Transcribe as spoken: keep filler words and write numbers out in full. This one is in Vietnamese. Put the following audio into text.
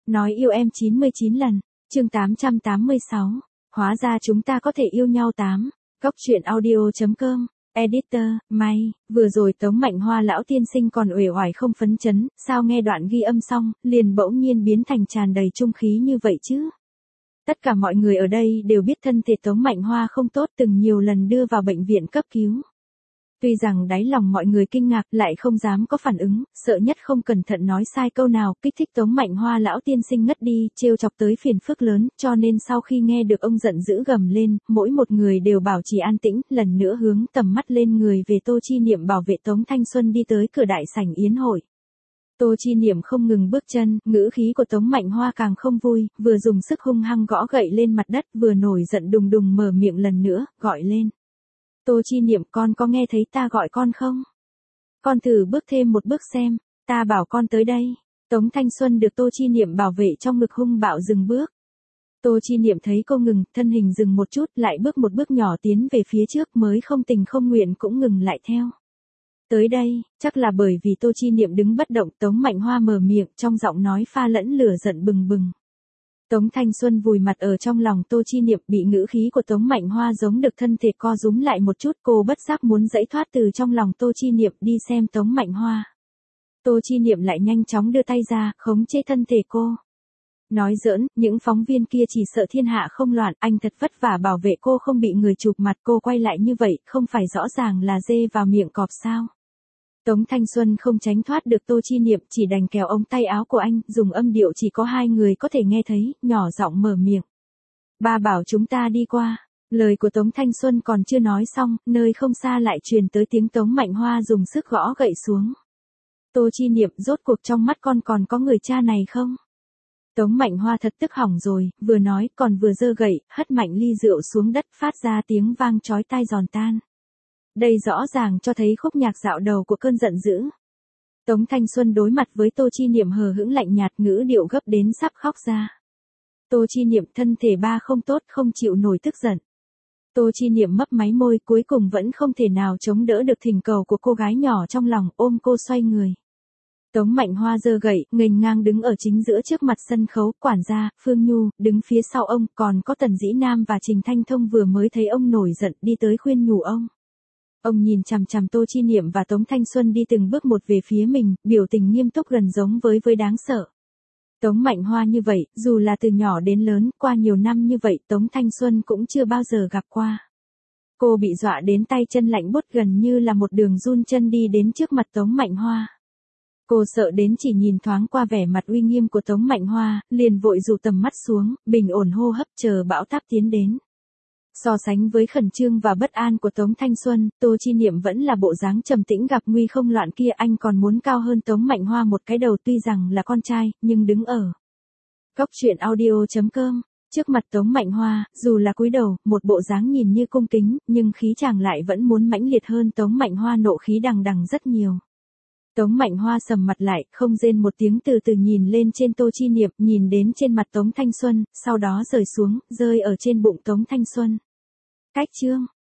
Nói yêu em chín mươi chín lần, chương tám trăm tám mươi sáu. Hóa ra chúng ta có thể yêu nhau tám. Góc truyện audio.com. Editor, May, vừa rồi Tống Mạnh Hoa lão tiên sinh còn uể oải không phấn chấn, sao nghe đoạn ghi âm xong, liền bỗng nhiên biến thành tràn đầy trung khí như vậy chứ? Tất cả mọi người ở đây đều biết thân thể Tống Mạnh Hoa không tốt, từng nhiều lần đưa vào bệnh viện cấp cứu. Tuy rằng đáy lòng mọi người kinh ngạc, lại không dám có phản ứng, sợ nhất không cẩn thận nói sai câu nào, kích thích Tống Mạnh Hoa lão tiên sinh ngất đi, trêu chọc tới phiền phức lớn, cho nên sau khi nghe được ông giận dữ gầm lên, mỗi một người đều bảo trì an tĩnh, lần nữa hướng tầm mắt lên người về Tô Chi Niệm bảo vệ Tống Thanh Xuân đi tới cửa đại sảnh yến hội. Tô Chi Niệm không ngừng bước chân, ngữ khí của Tống Mạnh Hoa càng không vui, vừa dùng sức hung hăng gõ gậy lên mặt đất, vừa nổi giận đùng đùng mở miệng lần nữa, gọi lên. Tô Chi Niệm, con có nghe thấy ta gọi con không? Con thử bước thêm một bước xem, ta bảo con tới đây. Tống Thanh Xuân được Tô Chi Niệm bảo vệ trong ngực hung bạo dừng bước. Tô Chi Niệm thấy cô ngừng, thân hình dừng một chút, lại bước một bước nhỏ tiến về phía trước, mới không tình không nguyện cũng ngừng lại theo. Tới đây, chắc là bởi vì Tô Chi Niệm đứng bất động, Tống Mạnh Hoa mở miệng, trong giọng nói pha lẫn lửa giận bừng bừng. Tống Thanh Xuân vùi mặt ở trong lòng Tô Chi Niệm, bị ngữ khí của Tống Mạnh Hoa giống được thân thể co rúm lại một chút, cô bất giác muốn giãy thoát từ trong lòng Tô Chi Niệm đi xem Tống Mạnh Hoa. Tô Chi Niệm lại nhanh chóng đưa tay ra, khống chế thân thể cô. Nói giỡn, những phóng viên kia chỉ sợ thiên hạ không loạn, anh thật vất vả bảo vệ cô không bị người chụp mặt, cô quay lại như vậy, không phải rõ ràng là dê vào miệng cọp sao? Tống Thanh Xuân không tránh thoát được Tô Chi Niệm, chỉ đành kéo ống tay áo của anh, dùng âm điệu chỉ có hai người có thể nghe thấy, nhỏ giọng mở miệng. Ba bảo chúng ta đi qua. Lời của Tống Thanh Xuân còn chưa nói xong, nơi không xa lại truyền tới tiếng Tống Mạnh Hoa dùng sức gõ gậy xuống. Tô Chi Niệm, rốt cuộc trong mắt con còn có người cha này không? Tống Mạnh Hoa thật tức hỏng rồi, vừa nói còn vừa giơ gậy, hất mạnh ly rượu xuống đất, phát ra tiếng vang chói tai giòn tan. Đây rõ ràng cho thấy khúc nhạc dạo đầu của cơn giận dữ. Tống Thanh Xuân đối mặt với Tô Chi Niệm hờ hững lạnh nhạt, ngữ điệu gấp đến sắp khóc ra. Tô Chi Niệm, thân thể ba không tốt, không chịu nổi tức giận. Tô Chi Niệm mấp máy môi, cuối cùng vẫn không thể nào chống đỡ được thỉnh cầu của cô gái nhỏ trong lòng, ôm cô xoay người. Tống Mạnh Hoa giơ gậy, nghênh ngang đứng ở chính giữa trước mặt sân khấu, quản gia, Phương Nhu, đứng phía sau ông, còn có Tần Dĩ Nam và Trình Thanh Thông vừa mới thấy ông nổi giận, đi tới khuyên nhủ ông. Ông nhìn chằm chằm Tô Chi Niệm và Tống Thanh Xuân đi từng bước một về phía mình, biểu tình nghiêm túc gần giống với với đáng sợ. Tống Mạnh Hoa như vậy, dù là từ nhỏ đến lớn, qua nhiều năm như vậy, Tống Thanh Xuân cũng chưa bao giờ gặp qua. Cô bị dọa đến tay chân lạnh buốt, gần như là một đường run chân đi đến trước mặt Tống Mạnh Hoa. Cô sợ đến chỉ nhìn thoáng qua vẻ mặt uy nghiêm của Tống Mạnh Hoa, liền vội dụ tầm mắt xuống, bình ổn hô hấp chờ bão táp tiến đến. So sánh với khẩn trương và bất an của Tống Thanh Xuân, Tô Chi Niệm vẫn là bộ dáng trầm tĩnh gặp nguy không loạn kia, anh còn muốn cao hơn Tống Mạnh Hoa một cái đầu, tuy rằng là con trai, nhưng đứng ở góc truyện audio.com, trước mặt Tống Mạnh Hoa, dù là cúi đầu, một bộ dáng nhìn như cung kính, nhưng khí chàng lại vẫn muốn mãnh liệt hơn Tống Mạnh Hoa, nộ khí đằng đằng rất nhiều. Tống Mạnh Hoa sầm mặt lại, không rên một tiếng, từ từ nhìn lên trên Tô Chi Niệm, nhìn đến trên mặt Tống Thanh Xuân, sau đó rời xuống, rơi ở trên bụng Tống Thanh Xuân. Cách chương